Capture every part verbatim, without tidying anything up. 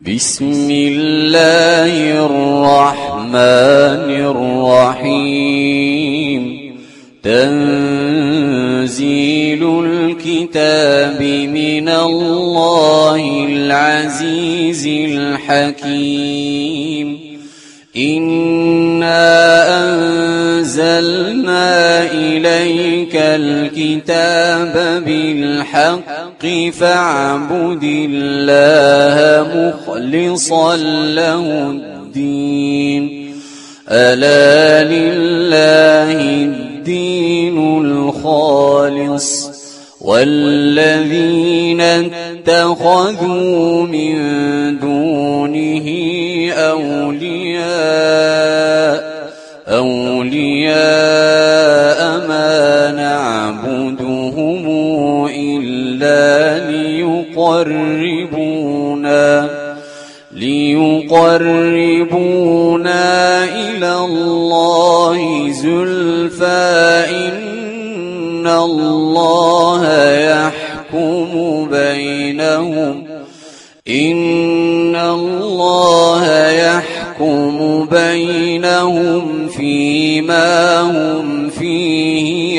بسم الله الرحمن الرحيم تنزيل الكتاب من الله العزيز الحكيم إنا أنزلنا إليك الكتاب بالحق فاعبد الله مخلصا له الدين ألا لله الدين الخالص والذين اتخذوا من دونه أولياء أولياء ما نعبدهم إلا ليقربونا ليقربونا إلى الله زلفى إن الله يحكم بينهم إن الله يحكم بينهم فيما هم فيه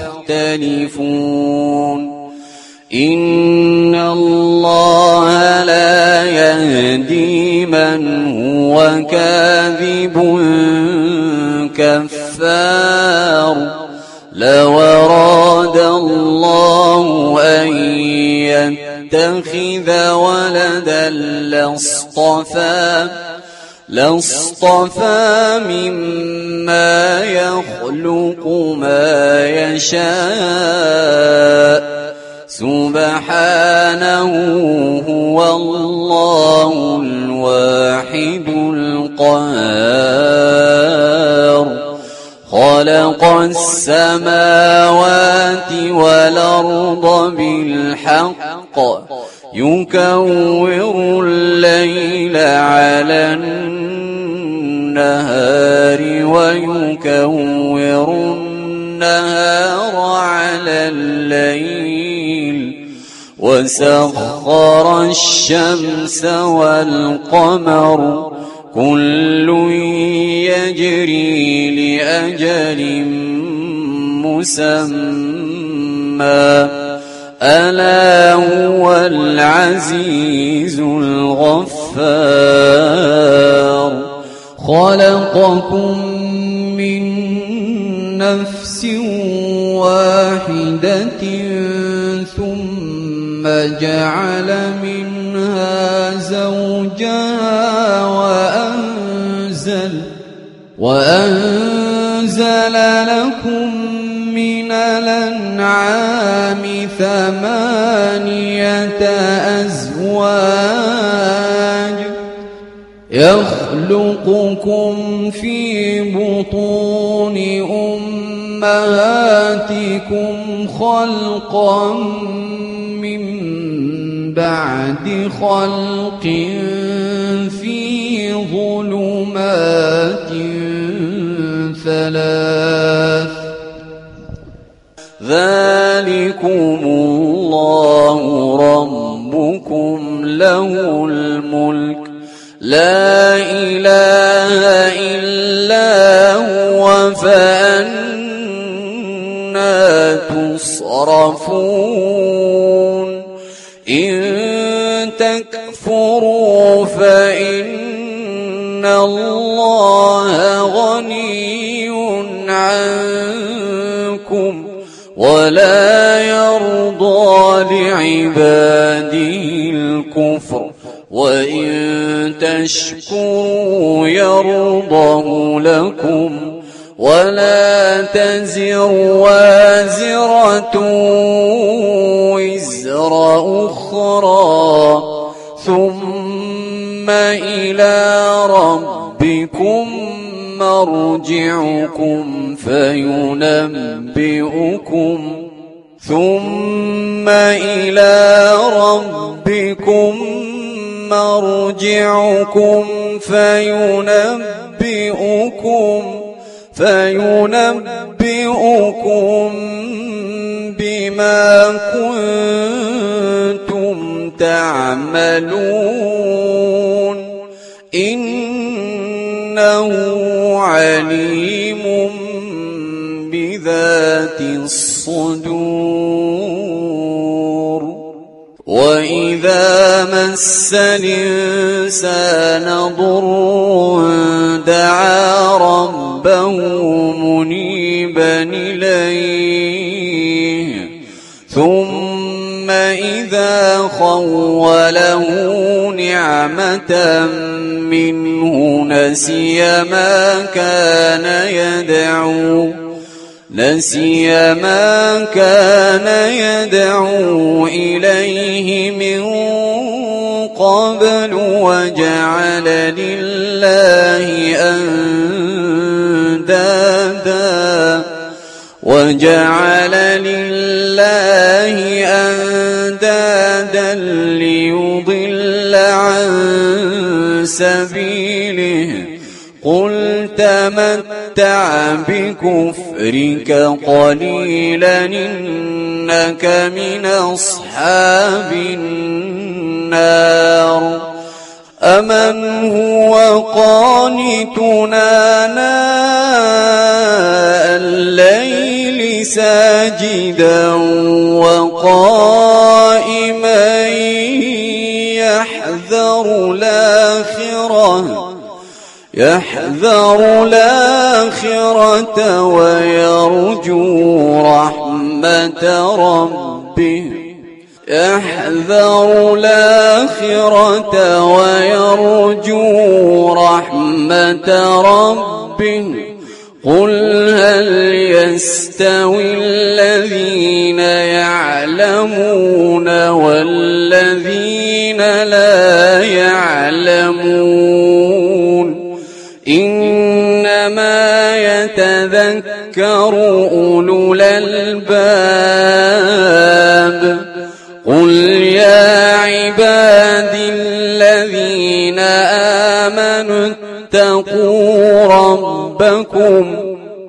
يختلفون إن الله لا يهدي من هو كاذب كفار لو أراد الله أن يتخذ ولدا لاصطفى لاصطفى مما يخلق ما يشاء سبحانه هو الله الواحد القهار خلق السماوات والأرض بالحق يكور الليل على النهار ويكور النهار على الليل وسخر الشمس والقمر كل يجري لأجل مسمى ألا هو العزيز الغفار خلقكم من نفس واحدة ثم جعل منها زوجها وأنزل وأنزل لكم من الأنعام ثمانية أزواج يخلقكم في بطون أمهاتكم خلقا من بعد خلق في ظلمات ثلاث ذلكم الله ربكم له الملك لا إله إلا هو فأنى تصرفون إن تكفروا فإن الله غني عنكم ولا يرضى لعباده الكفر وإن تشكروا يرضه لكم ولا تزر وازرة وزر أخرى ثم إلى ربكم مرجعكم فينبئكم ثم إلى ربكم مرجعكم فينبئكم فينبئكم بما كنتم تعملون إنه عليم بذات الصدور وإذا مس الإنسان ضر دعا ربه منيبا إليه ثم إذا خوله نعمة منه نسي ما كان يدعو نسي ما كان يدعو إليه من قبل وجعل لله أندادا وجعل لله أندادا ليضل عن سبيله قل تمتع بكفرك قليلا إنك من أصحاب النار أمن هو قانتنا آناء الليل ساجدا وقائما يحذر الآخرة يحذر الآخرة ويرجو رحمة ربه يحذر الآخرة ويرجو رحمة ربه قل هل يستوي الذين يعلمون والذين لا يعلمون إنما يتذكر أولو الألباب قل يا عبادي الذين آمنوا اتقوا ربكم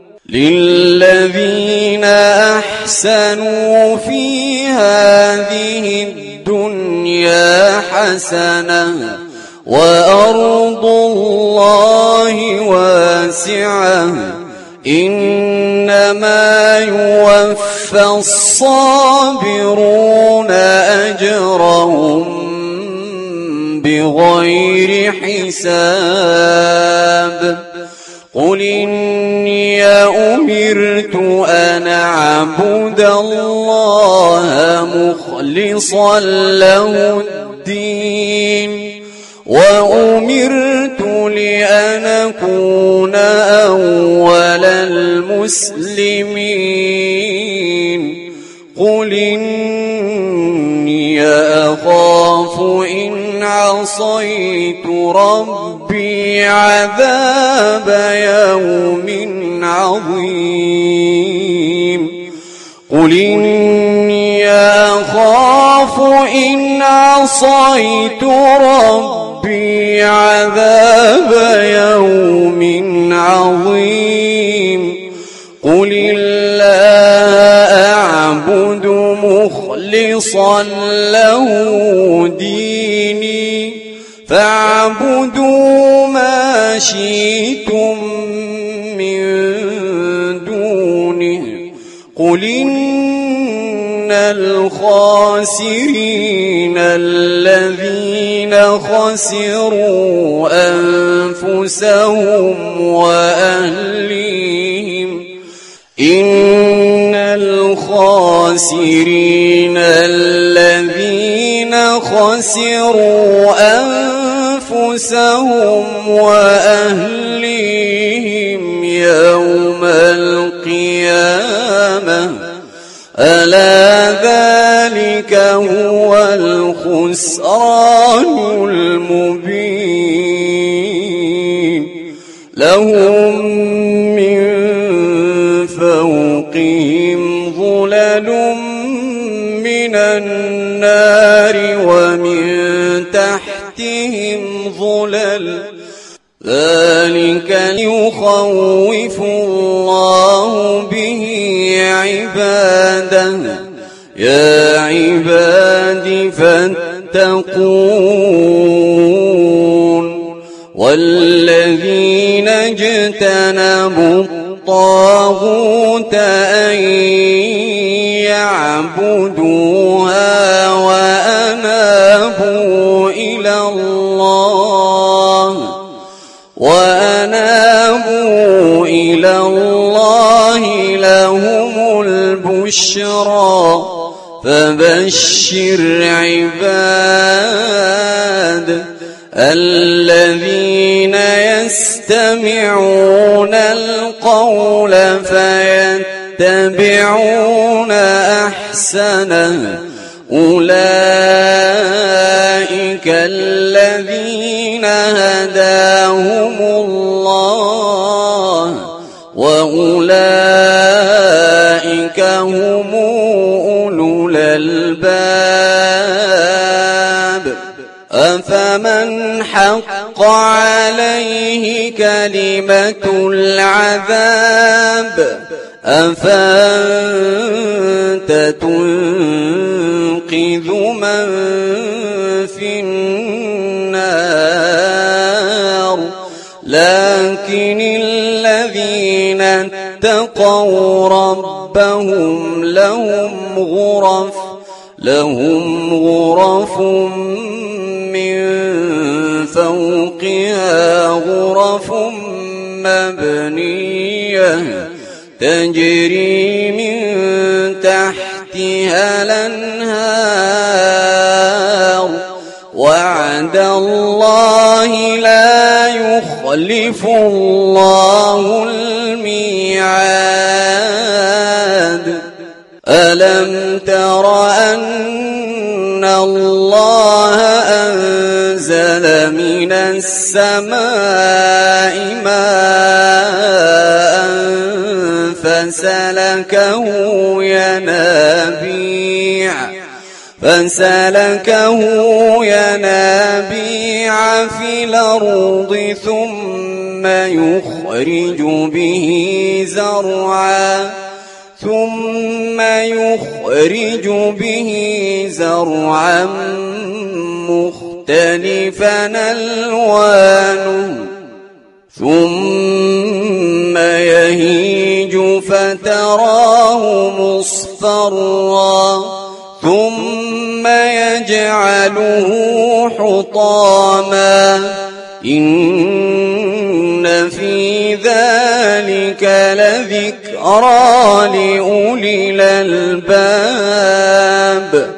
للذين أحسنوا في هذه الدنيا حسنة وأرض الله واسعة إنما يوفى الصابرون أجرهم بغير حساب قل إني أمرت أن أعبد الله مخلصا له الدين وأمرت لأن أكون أول المسلمين قل إني أخاف إن عصيت ربي عذاب يوم عظيم قل إني أخاف إن عصيت ربي عذاب يوم عظيم قل الله أعبد مخلصا له ديني فاعبدوا ما شئتم من دونه قل إن الخاسرين الذين خسروا أنفسهم وأهليهم إن الخاسرين الذين خسروا أنفسهم وأهليهم يوم القيامة ألا ذلك هو الخسران المبين لهم من فوقهم ظلل من النار ومن تحتهم ظلل ذلك ليخوف الله به عباده يا عباد فاتقون والذين اجتنبوا الطاغوت أن يعبدوها وأنابوا إلى الله وأنابوا إلى الله لهم البشرى فبشر عباد الذين يستمعون القول فيتبعون أحسنه أولئك الذين هداهم الله وأولئك هم أولو الألباب أفمن حق عليه كلمة العذاب أفأنت تنقذ من في النار لكن الذين اتقوا ربهم لهم غرف لهم غرف من فوقها غرف مبنية تجري من تحتها الأنهار وعد الله لا يخلف الله الميعاد ألم تر أن الله أنزل من السماء ماء فسلكه ينابيع فسلكه ينابيع في الأرض ثم يخرج به زرعا ثم يخرج به زرعا مختلفا ألوانه ثم يهيج فتراه مصفرا ثم يجعله حطاما إن في ذلك لذكرى لأولي الألباب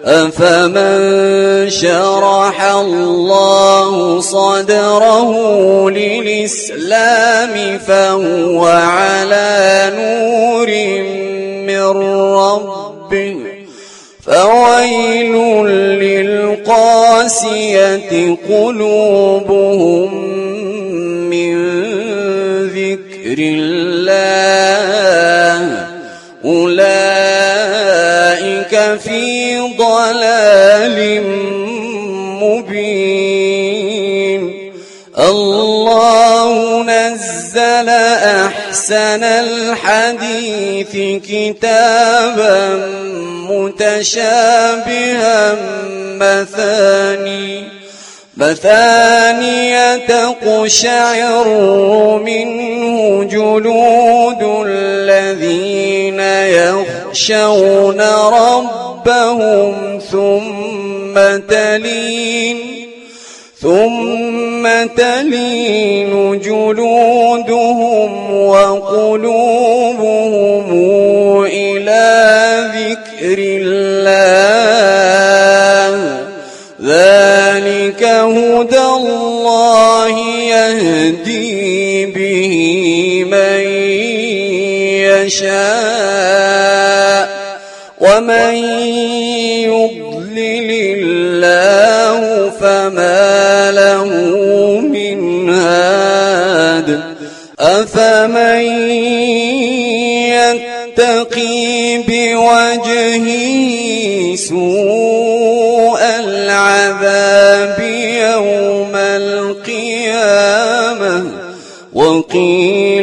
أفمن شرح الله صدره للإسلام فهو على نور من ربه فويل للقاسية قلوبهم من ذكر الله أولئك في ضلال مبين الله نزل أحسن الحديث كتابا متشابها مثاني مثانية تقشعر منه جلود الذين يخشون ربهم ثم تلين ثم تلين جلودهم وقلوبهم إلى ذكر الله ذلك هدى الله يهدي به من يشاء ومن يضلل الله فما له من هاد أفمن يتقي بوجهه سوء العذاب يوم القيامة وقيل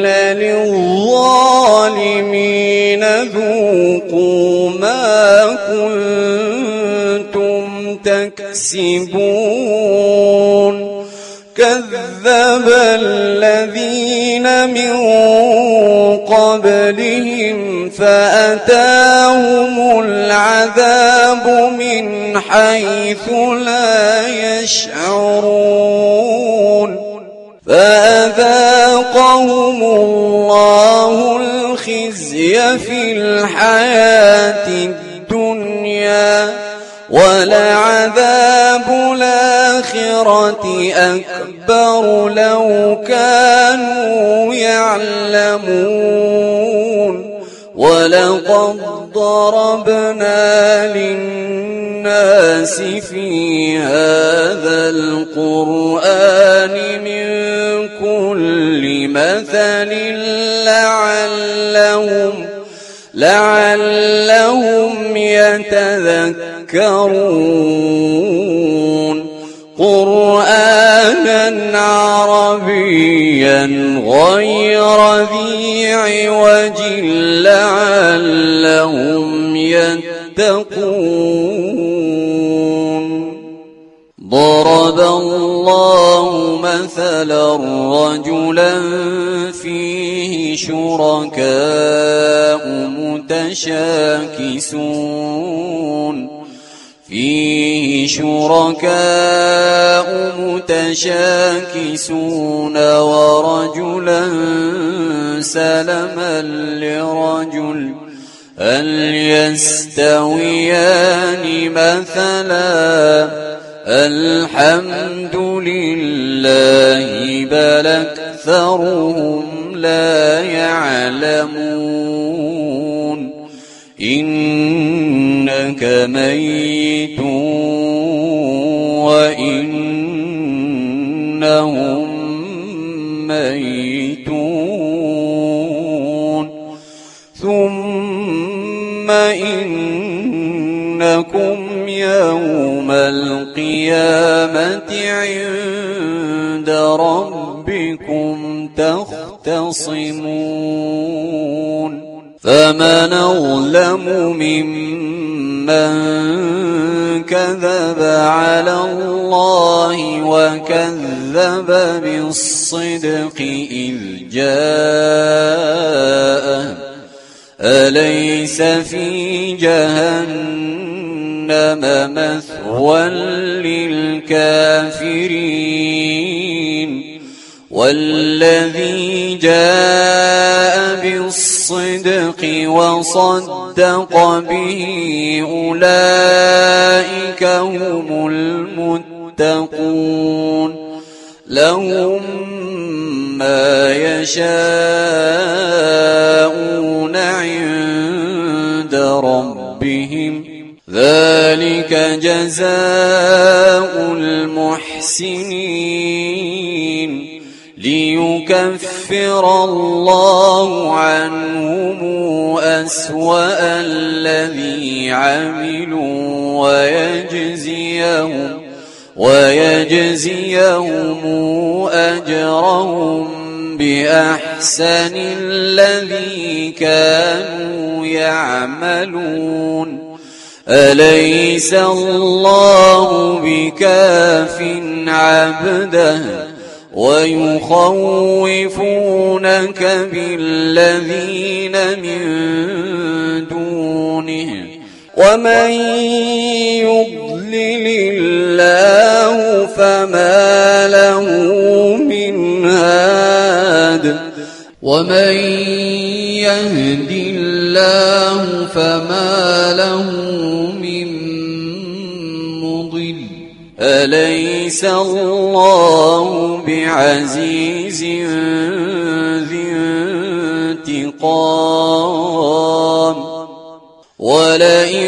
للظالمين ذوقوا ما كنتم تكسبون كذب الذين من قبلهم فأتاهم العذاب من حيث لا يشعرون فأذاقهم الله الخزي في الحياة الدنيا ولعذاب الآخرة أكبر لو كانوا يعلمون ولقد ضربنا للناس في هذا القرآن من كل مثل لعلهم لعلهم يتذكرون قرآنا عربيا غير ذي عوج لعلهم يتقون ضرب الله مثلا رجلا فيه شركاء متشاكسون فيه شركاء متشاكسون ورجلا سلما لرجل هل يستويان مثلا الحمد لله بل أكثرهم لا يعلمون إنك ميت وإنهم ميتون ثم إنكم يوم القيامة عند ربكم تختصمون فمن أظلم ممن كذب على الله وكذب بالصدق إذ جاءه أليس في جهنم مثوى للكافرين والذي جاء بالصدق وصدق به أولئك هم المتقون لهم ما يشاءون عند ربهم ذلك جزاء المحسنين ليكفر الله عنهم أسوأ الذي عملوا ويجزيهم ويجزيهم أجرهم بأحسن الذي كانوا يعملون أليس الله بكاف عبده ويخوفونك بالذين من دونه ومن يضلل الله فما له من هاد ومن يهد الله فما له من مضل أليس الله بعزيز ذي انتقام ولئن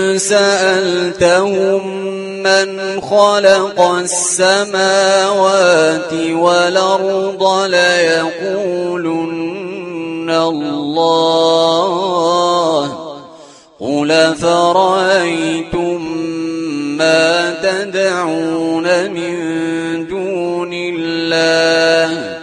سألتهم من خلق السماوات والأرض ليقولن الله قل فرأيتم ما تدعون من دون الله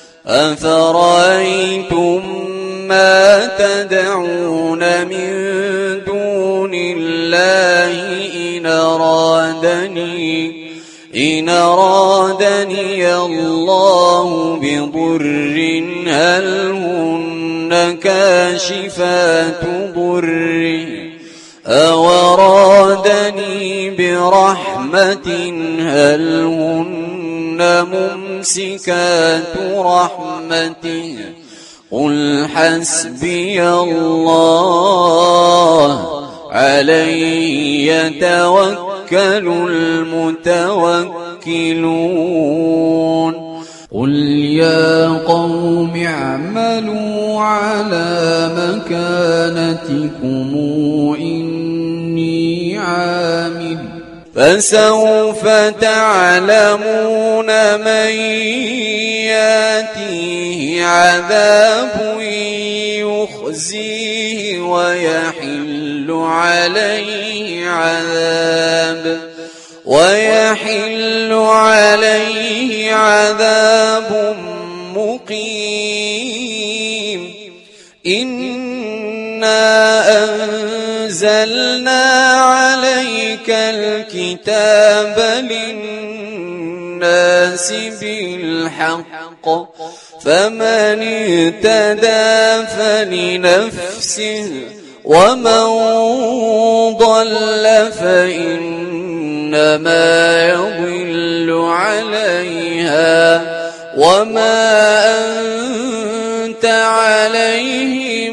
أفرأيتم ما تدعون من دون الله إن أرادني إن أرادني الله بضر هل هن كاشفات ضره أو أرادني برحمة هل هن ممسكات رحمته قل حسبي الله عليه يتوكل المتوكلون قل يا قوم اعملوا على مكانتكم إني عامل فسوف تعلمون من ياتيه عذاب يخزيه ويحل عليه عذاب ويحل عليه عذاب مقيم إنا أنزلنا عليك الكتاب للناس بالحق فمن اهتدى فلنفسه ومن ضل فإنما يضل عليها وما أنت عليهم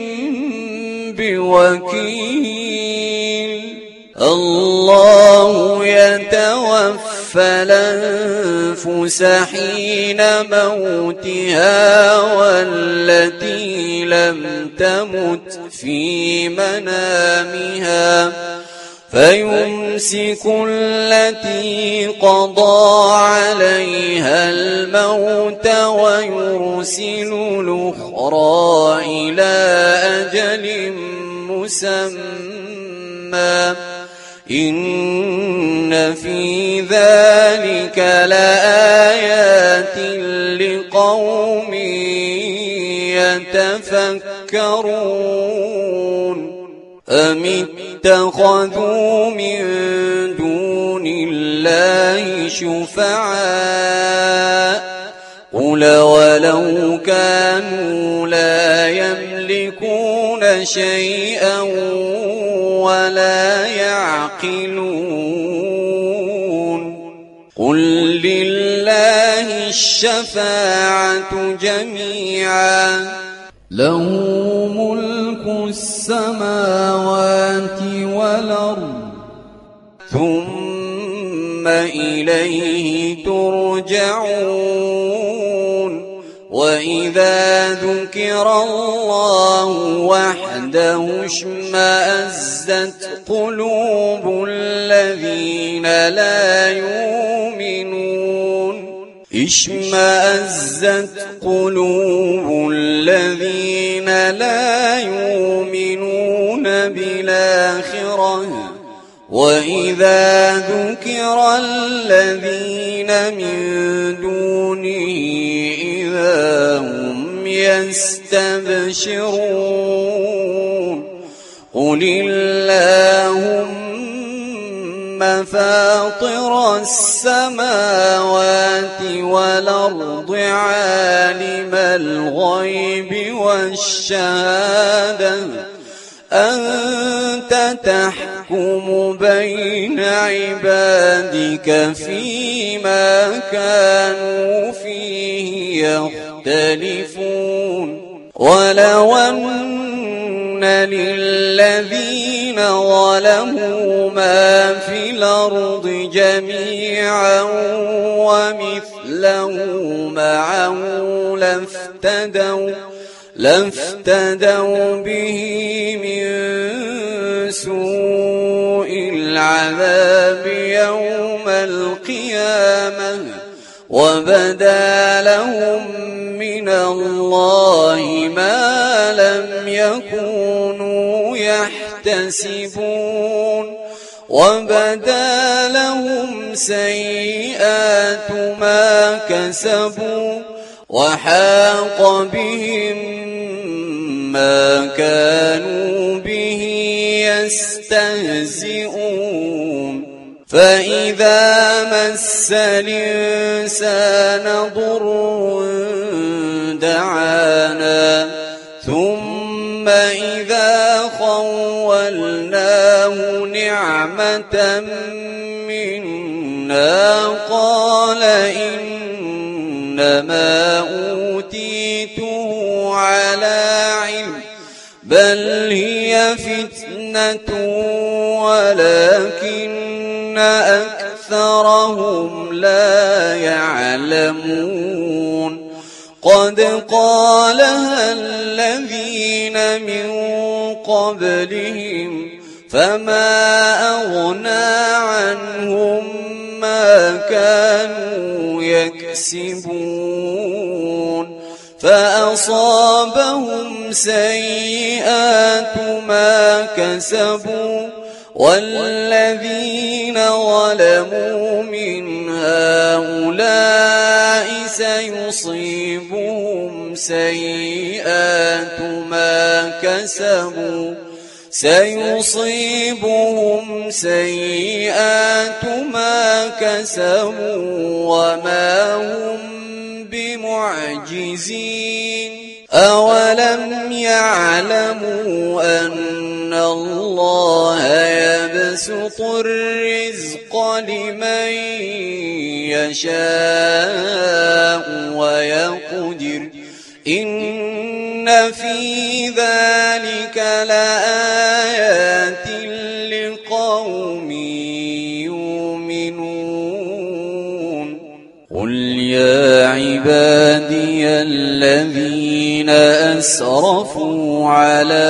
بوكيل الله يتوفى الأنفس حين موتها والتي لم تمت في منامها فيمسك التي قضى عليها الموت ويرسل الأخرى إلى أجل مسمى إن في ذلك لآيات لقوم يتفكرون أم اتخذوا من دون الله شفعاء قل ولو كانوا لا يملكون شيئا ولا يعقلون قل لله الشفاعة جميعا له ملك السماوات والأرض ثم إليه ترجعون وإذا ذكر الله وحده اشمأزت قلوب الذين لا يؤمنون اشمأزت قلوب الذين لا يؤمنون بالآخرة وإذا ذكر الذين من دونه إذا هم يستبشرون قل اللهم فاطر السماوات والأرض عالم الغيب والشهادة أنت تحكم بين عبادك فيما كانوا فيه يختلفون ولو أن للذين ظلموا ما في الأرض جميعا ومثله معه لافتدوا لافتدوا به من سوء العذاب يوم القيامة وبدا لهم من الله ما لم يكونوا يحتسبون وبدا لهم سيئات ما كسبوا وحاق بهم ما كانوا به يستهزئون فإذا مس الإنسان ضر دعانا ثم إذا خولناه نعمة منا قال إنما أوتيته على علم بل هي فتنة ولكن أكثرهم لا يعلمون قد قالها الذين من قبلهم فما أغنى عنهم ما كانوا يكسبون فأصابهم سيئات ما كسبوا والذين ظلموا من هؤلاء سيصيبهم سيئات ما كسبوا سيصيبهم سيئات ما كسبوا وما هم بمعجزين أولم يعلموا أن الله يبسط الرزق لمن يشاء ويقدر إن في ذلك لآيات لقوم يؤمنون قل يا عبادي الذين أسرفوا على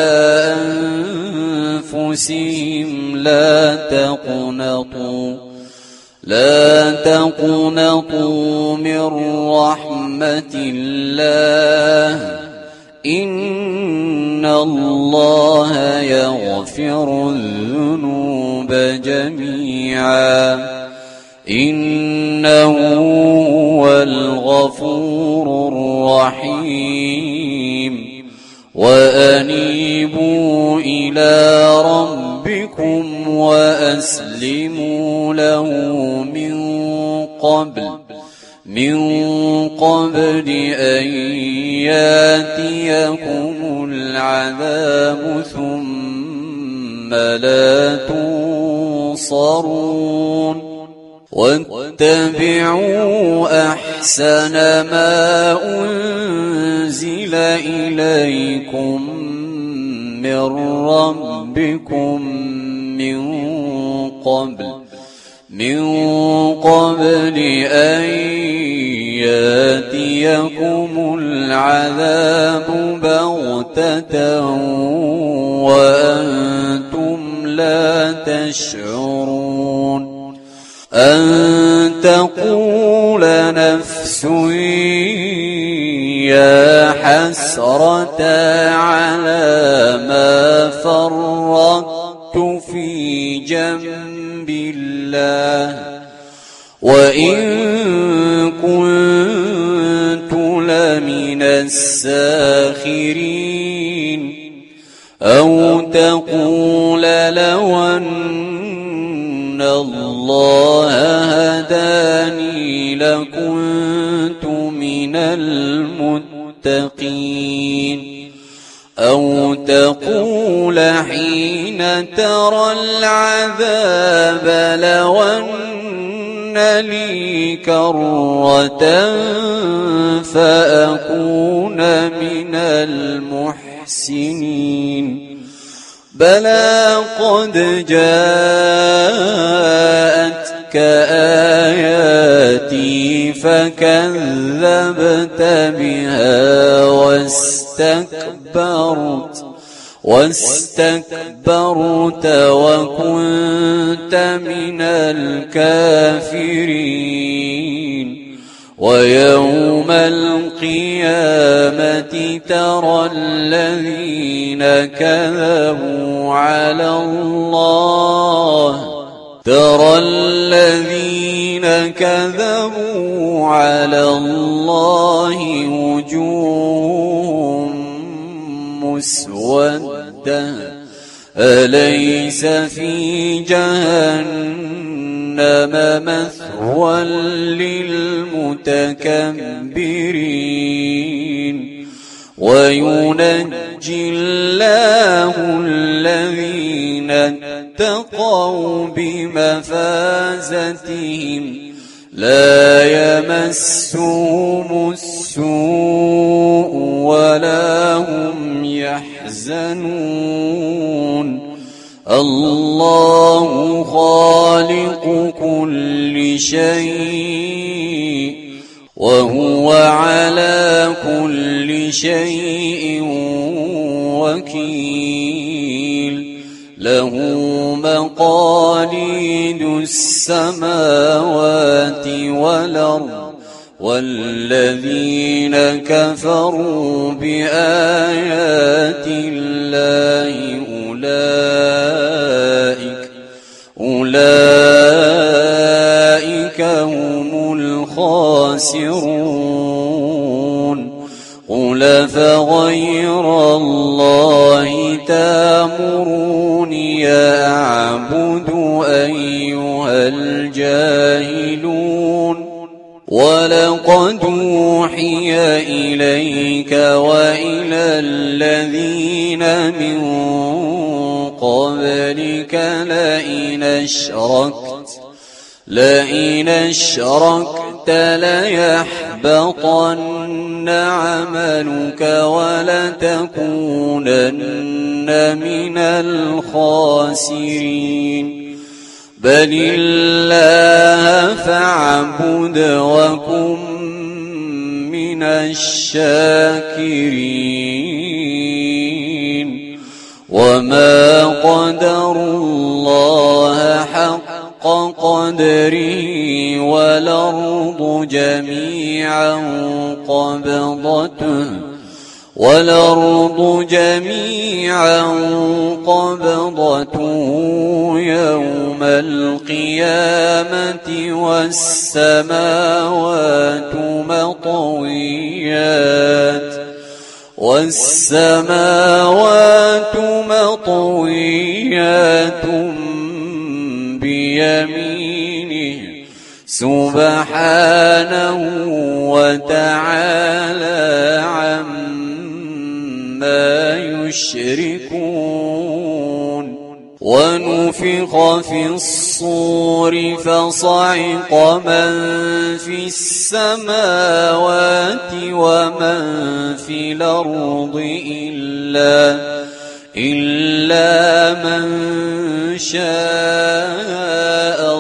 أنفسهم لا تقنطوا لا تقنطوا من رحمة الله إن الله يغفر الذنوب جميعا إنه هو الغفور الرحيم وأنيبوا إلى ربكم وأسلموا له من قبل من قبل أن ياتيكم العذاب ثم لا تنصرون واتبعوا أحسن ما أنزل إليكم من ربكم من قبل من قبل أن ياتيكم العذاب بغتة وأنتم لا تشعرون أن تقول نفس يا حسرة على ما فرطت في جنب الله وإن كنت لمن الساخرين أو تقول لو أن الله هداني لكنت من المتقين أو تقول حين ترى العذاب لو أن لي كرة فأكون من المحسنين بلى قد جاءتك آياتي فكذبت بها واستكبرت واستكبرت وكنت من الكافرين ويوم القيامة ترى الذين كذبوا على الله ترى الذين كذبوا على الله وجوههم مسودة أليس في جهنم مثوى للمتكبرين وينجي الله الذين اتقوا بمفازتهم لا يمسهم السوء ولا هم يحزنون الله خالق كل شيء وهو على كل شيء وكيل له مقاليد السماوات والأرض والذين كفروا بآيات الله أولئك أولئك هم الخاسرون قل فغير الله تأمروني أعبد أيها الجاهلون ولقد أوحي إليك وإلى الذين من قبلك لئن أشركت لئن أشركت ليحبطن عملك ولتكونن من الخاسرين بل الله فاعبد وكن من الشاكرين وما قدروا الله حق قدره والأرض جميعا قبضته والأرض جميعا قبضته يوم القيامة والسماوات مطويات والسماوات مطويات بيمينه سبحانه وتعالى عما يشركون ونفخ في الصور فصعق من في السماوات ومن في الأرض إلا إلا من شاء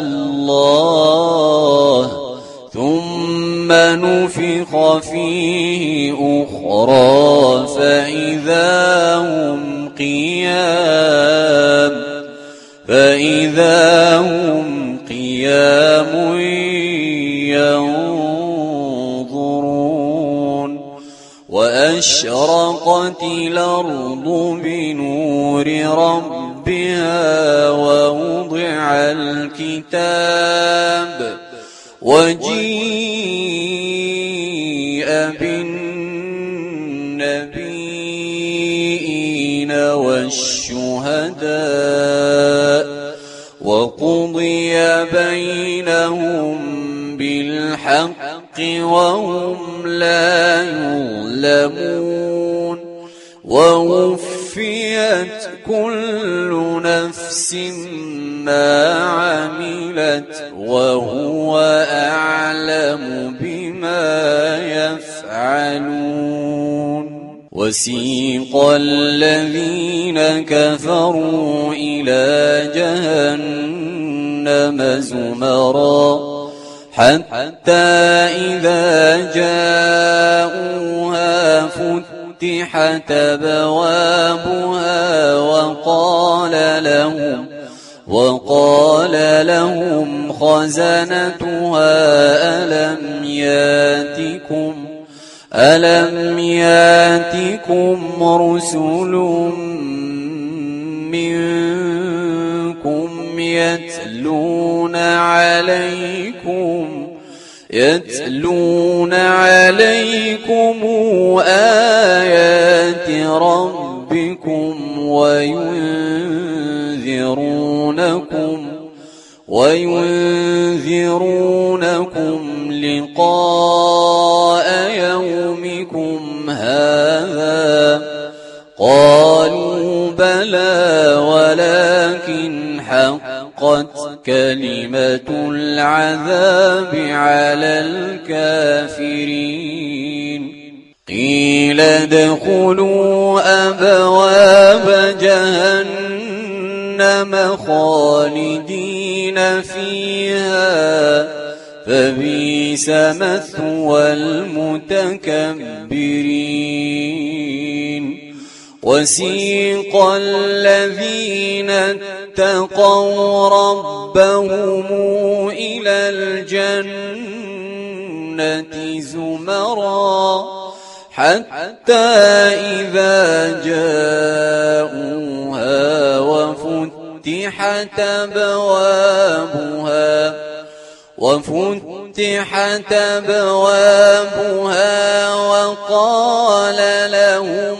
الله ثم نفخ فيه أخرى فإذا هم قيام فإذا هم قيام ينظرون وأشرقت الأرض بنور ربها ووضع الكتاب وجيء بالنبيين والشهداء وقضي بينهم بالحق وهم لا يظلمون ووفيت كل نفس ما عملت وهو أعلم بما يفعلون وسيق الذين كفروا إلى جهنم زمرا حتى إذا جاءوها فتحت أبوابها وقال لهم وقال لهم خزنتها ألم ياتكم ألم ياتكم رسل منكم يتلون عليكم يتلون عليكم آيات ربكم وينذرونكم وينذرونكم تنذرونكم لقاء يومكم هذا قالوا بلى ولكن حقت كلمة العذاب على الكافرين قيل ادخلوا أبواب جهنم خالدين فيها فبئس مثوى المتكبرين وسيق الذين اتقوا ربهم إلى الجنة زمرا حتى إذا جاءوها وفتحت أبوابها وفتحت أبوابها وقال لهم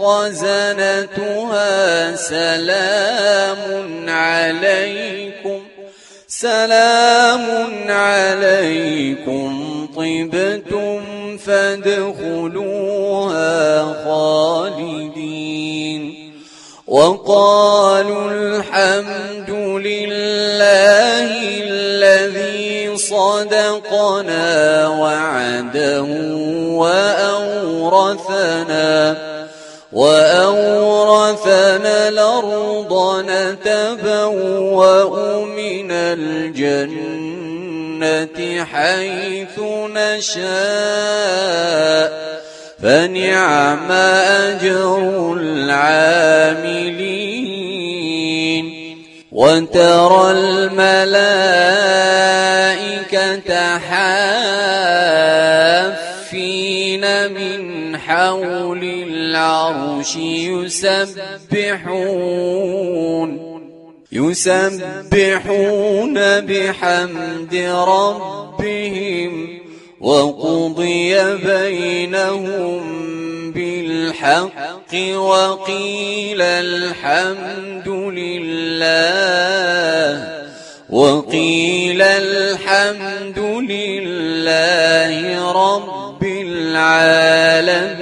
خزنتها سلام عليكم سلام عليكم طبتم فادخلوها خالدين وقالوا الحمد لله الذي صدقنا وعده وأورثنا وأورثنا الأرض نتبوأ من الجنة حيث نشاء فنعم أجر العاملين وترى الملائكة حافين من حول العرش يسبحون يسبحون بحمد ربهم وقضي بينهم بالحق وقيل الحمد لله وقيل الحمد لله رب العالمين.